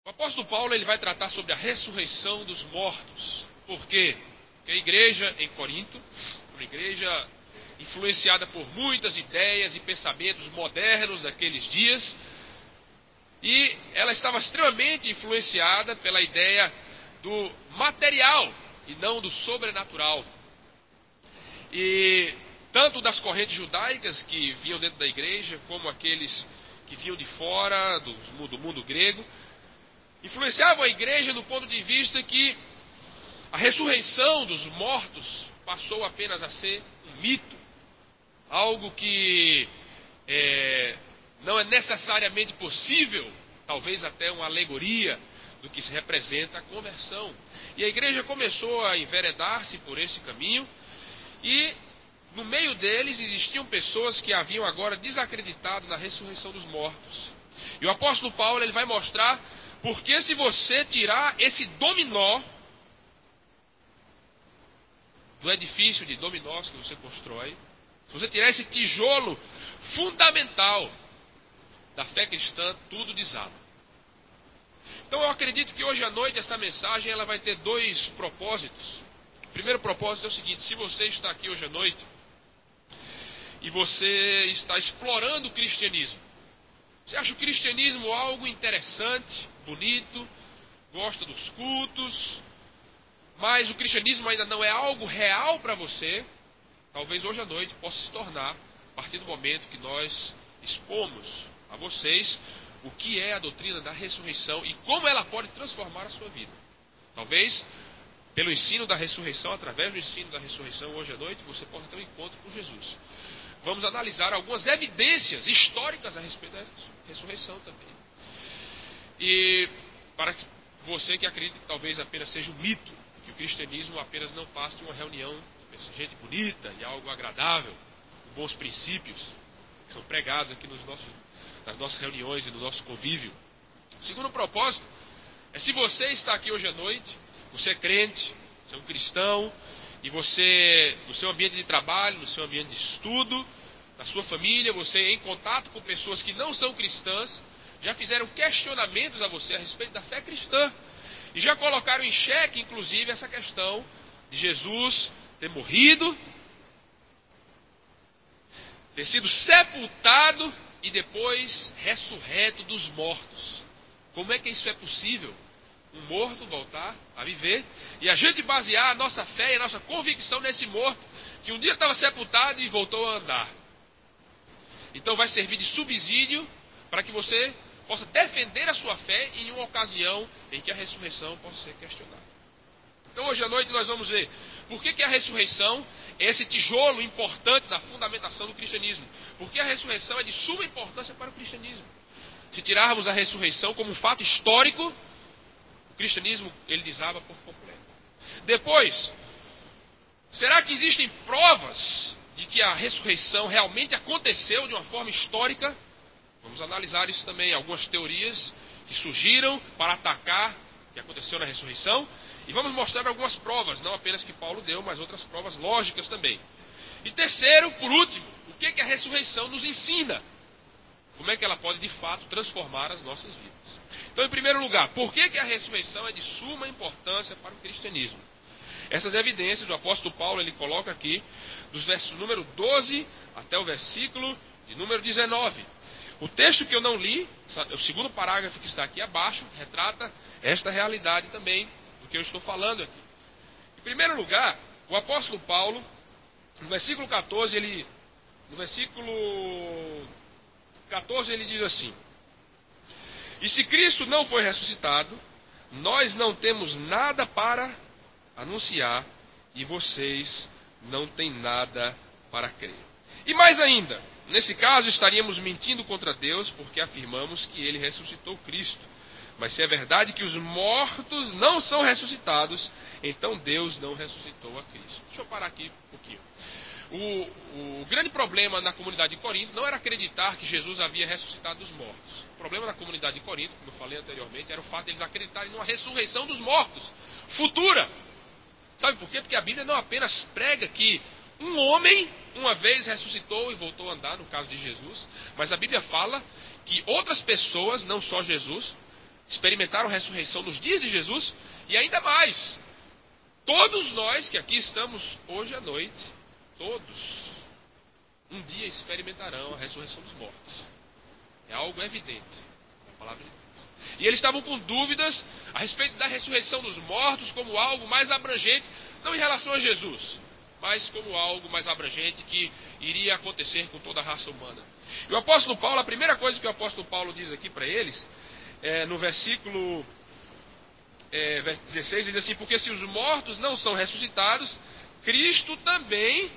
O apóstolo Paulo ele vai tratar sobre a ressurreição dos mortos. Por quê? Porque a igreja em Corinto, uma igreja influenciada por muitas ideias e pensamentos modernos daqueles dias, e ela estava extremamente influenciada pela ideia do material e não do sobrenatural. E tanto das correntes judaicas que vinham dentro da igreja, como aqueles que vinham de fora, do mundo grego, influenciavam a igreja do ponto de vista que a ressurreição dos mortos passou apenas a ser um mito, algo que não é necessariamente possível, talvez até uma alegoria do que se representa a conversão. E a igreja começou a enveredar-se por esse caminho, e no meio deles existiam pessoas que haviam agora desacreditado na ressurreição dos mortos. E o apóstolo Paulo ele vai mostrar porque se você tirar esse dominó do edifício de dominós que você constrói, se você tirar esse tijolo fundamental da fé cristã, tudo desaba. Então eu acredito que hoje à noite essa mensagem ela vai ter dois propósitos. O primeiro propósito é o seguinte: se você está aqui hoje à noite e você está explorando o cristianismo, você acha o cristianismo algo interessante, bonito, gosta dos cultos, mas o cristianismo ainda não é algo real para você, talvez hoje à noite possa se tornar, a partir do momento que nós expomos a vocês o que é a doutrina da ressurreição e como ela pode transformar a sua vida. Talvez, pelo ensino da ressurreição, através do ensino da ressurreição, hoje à noite, você possa ter um encontro com Jesus. Vamos analisar algumas evidências históricas a respeito da ressurreição também. E para você que acredita que talvez apenas seja um mito, que o cristianismo apenas não passe de uma reunião de gente bonita e algo agradável, com bons princípios, que são pregados aqui nas nossas reuniões e no nosso convívio. O segundo propósito é: se você está aqui hoje à noite, você é crente, você é um cristão, e você, no seu ambiente de trabalho, no seu ambiente de estudo, na sua família, você é em contato com pessoas que não são cristãs, já fizeram questionamentos a você a respeito da fé cristã, e já colocaram em xeque, inclusive, essa questão de Jesus ter morrido, ter sido sepultado e depois ressurreto dos mortos. Como é que isso é possível? Um morto voltar a viver e a gente basear a nossa fé e a nossa convicção nesse morto que um dia estava sepultado e voltou a andar. Então vai servir de subsídio para que você possa defender a sua fé em uma ocasião em que a ressurreição possa ser questionada. Então hoje à noite nós vamos ver por que a ressurreição é esse tijolo importante na fundamentação do cristianismo. Porque a ressurreição é de suma importância para o cristianismo. Se tirarmos a ressurreição como um fato histórico, o cristianismo ele desaba por completo. Depois, será que existem provas de que a ressurreição realmente aconteceu de uma forma histórica? Vamos analisar isso também, algumas teorias que surgiram para atacar o que aconteceu na ressurreição. E vamos mostrar algumas provas, não apenas que Paulo deu, mas outras provas lógicas também. E terceiro, por último, o que a ressurreição nos ensina? Como é que ela pode de fato transformar as nossas vidas? Então, em primeiro lugar, por que a ressurreição é de suma importância para o cristianismo? Essas evidências, o apóstolo Paulo ele coloca aqui, dos versos número 12 até o versículo de número 19. O texto que eu não li, o segundo parágrafo que está aqui abaixo, retrata esta realidade também do que eu estou falando aqui. Em primeiro lugar, o apóstolo Paulo, no versículo 14, ele diz assim: e se Cristo não foi ressuscitado, nós não temos nada para anunciar e vocês não têm nada para crer. E mais ainda, nesse caso estaríamos mentindo contra Deus porque afirmamos que Ele ressuscitou Cristo. Mas se é verdade que os mortos não são ressuscitados, então Deus não ressuscitou a Cristo. Deixa eu parar aqui um pouquinho. O grande problema na comunidade de Corinto não era acreditar que Jesus havia ressuscitado dos mortos. O problema da comunidade de Corinto, como eu falei anteriormente, era o fato de eles acreditarem numa ressurreição dos mortos, futura. Sabe por quê? Porque a Bíblia não apenas prega que um homem uma vez ressuscitou e voltou a andar, no caso de Jesus, mas a Bíblia fala que outras pessoas, não só Jesus, experimentaram ressurreição nos dias de Jesus, e ainda mais, todos nós que aqui estamos hoje à noite, todos, um dia experimentarão a ressurreição dos mortos. É algo evidente, a palavra de Deus. E eles estavam com dúvidas a respeito da ressurreição dos mortos como algo mais abrangente, não em relação a Jesus, mas como algo mais abrangente que iria acontecer com toda a raça humana. E o apóstolo Paulo, a primeira coisa que o apóstolo Paulo diz aqui para eles, no versículo 16, ele diz assim: porque se os mortos não são ressuscitados, Cristo também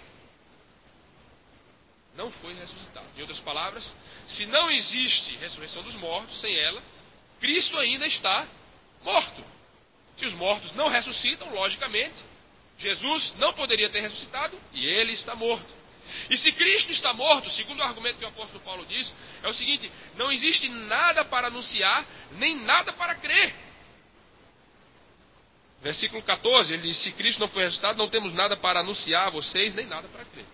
não foi ressuscitado. Em outras palavras, se não existe ressurreição dos mortos, sem ela, Cristo ainda está morto. Se os mortos não ressuscitam, logicamente, Jesus não poderia ter ressuscitado e ele está morto. E se Cristo está morto, segundo o argumento que o apóstolo Paulo diz, é o seguinte: não existe nada para anunciar, nem nada para crer. Versículo 14, ele diz: se Cristo não foi ressuscitado, não temos nada para anunciar a vocês, nem nada para crer.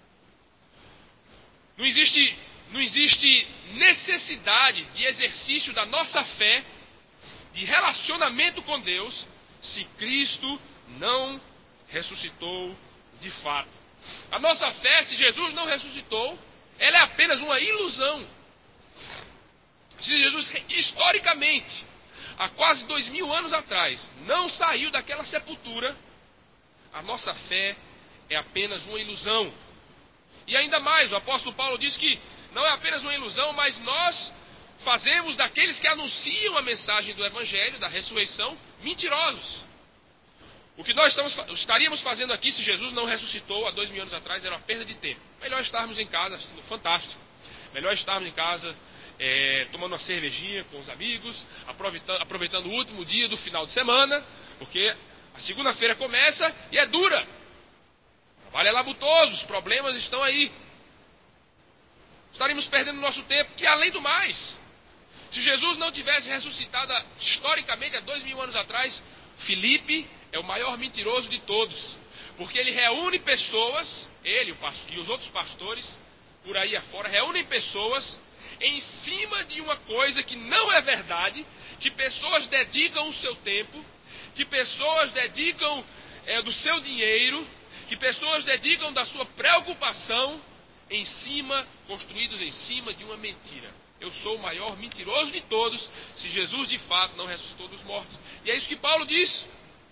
Não existe necessidade de exercício da nossa fé, de relacionamento com Deus, se Cristo não ressuscitou de fato. A nossa fé, se Jesus não ressuscitou, ela é apenas uma ilusão. Se Jesus, historicamente, há quase 2000 anos atrás, não saiu daquela sepultura, a nossa fé é apenas uma ilusão. E ainda mais, o apóstolo Paulo diz que não é apenas uma ilusão, mas nós fazemos daqueles que anunciam a mensagem do Evangelho, da ressurreição, mentirosos. O que nós estaríamos fazendo aqui se Jesus não ressuscitou há 2000 anos atrás era uma perda de tempo. Melhor estarmos em casa assistindo Fantástico. Melhor estarmos em casa tomando uma cervejinha com os amigos, aproveitando o último dia do final de semana, porque a segunda-feira começa e é dura. O trabalho é labutoso, os problemas estão aí. Estaríamos perdendo nosso tempo, e além do mais, se Jesus não tivesse ressuscitado historicamente há 2000 anos atrás, Filipe é o maior mentiroso de todos, porque ele reúne pessoas, ele e os outros pastores, por aí afora, reúnem pessoas em cima de uma coisa que não é verdade, que pessoas dedicam o seu tempo, que pessoas dedicam do seu dinheiro, que pessoas dedicam da sua preocupação, construídos em cima de uma mentira. Eu sou o maior mentiroso de todos, se Jesus de fato não ressuscitou dos mortos. E é isso que Paulo diz.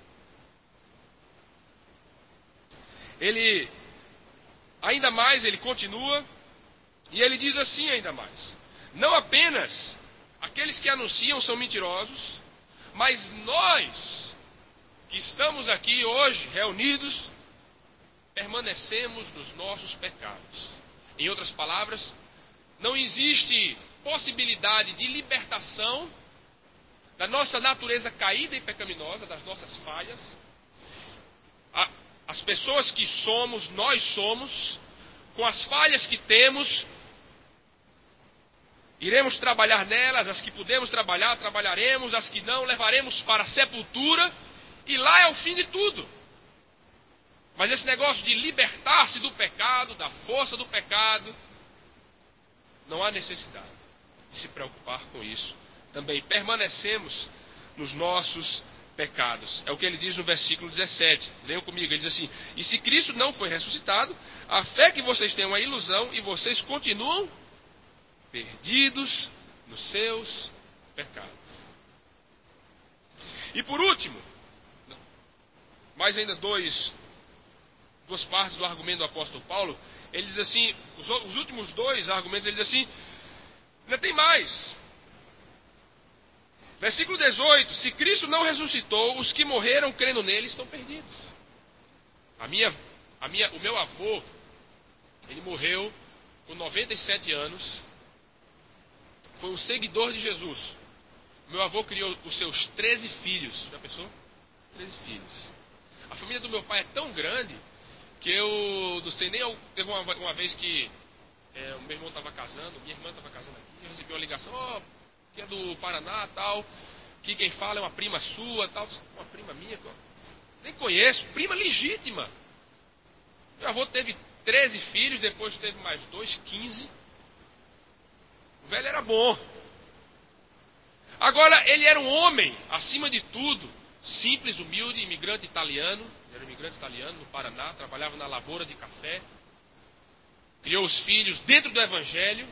Ele, ainda mais, ele continua, e ele diz assim ainda mais: não apenas aqueles que anunciam são mentirosos, mas nós, que estamos aqui hoje reunidos, permanecemos nos nossos pecados. Em outras palavras, não existe possibilidade de libertação da nossa natureza caída e pecaminosa, das nossas falhas. As pessoas que somos, nós somos, com as falhas que temos, iremos trabalhar nelas, as que podemos trabalhar, trabalharemos, as que não, levaremos para a sepultura, e lá é o fim de tudo. Mas esse negócio de libertar-se do pecado, da força do pecado, não há necessidade de se preocupar com isso. Também permanecemos nos nossos pecados. É o que ele diz no versículo 17. Leiam comigo, ele diz assim: e se Cristo não foi ressuscitado, a fé que vocês têm é uma ilusão e vocês continuam perdidos nos seus pecados. E por último, mais ainda duas partes do argumento do apóstolo Paulo. Ele diz assim, os últimos dois argumentos, ele diz assim, ainda tem mais. Versículo 18: se Cristo não ressuscitou, os que morreram crendo nele estão perdidos. O meu avô, ele morreu com 97 anos, foi um seguidor de Jesus. Meu avô criou os seus 13 filhos. Já pensou? 13 filhos. A família do meu pai é tão grande que eu não sei nem... Teve uma vez que o meu irmão estava casando, minha irmã estava casando aqui, eu recebi uma ligação, que é do Paraná, tal, que quem fala é uma prima sua, tal, uma prima minha, nem conheço, prima legítima. Meu avô teve 13 filhos, depois teve mais 2, 15. O velho era bom. Agora, ele era um homem, acima de tudo, simples, humilde, imigrante italiano. Ele era um imigrante italiano no Paraná, trabalhava na lavoura de café. Criou os filhos dentro do Evangelho.